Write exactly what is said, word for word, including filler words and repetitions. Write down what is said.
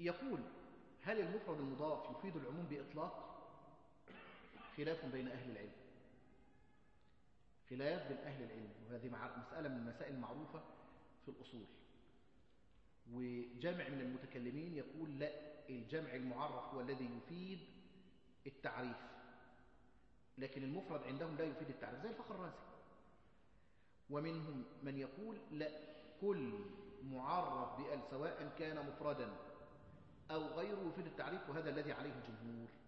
يقول هل المفرد المضاف يفيد العموم بإطلاق؟ خلاف بين أهل العلم، خلاف بين أهل العلم، وهذه مسألة من المسائل المعروفة في الأصول. وجمع من المتكلمين يقول لا، الجمع المعرف هو الذي يفيد التعريف، لكن المفرد عندهم لا يفيد التعريف زي الفخر الرازي. ومنهم من يقول لا، كل معرف بأل سواء كان مفردا أو غيره يفيد التعريف، وهذا الذي عليه الجمهور.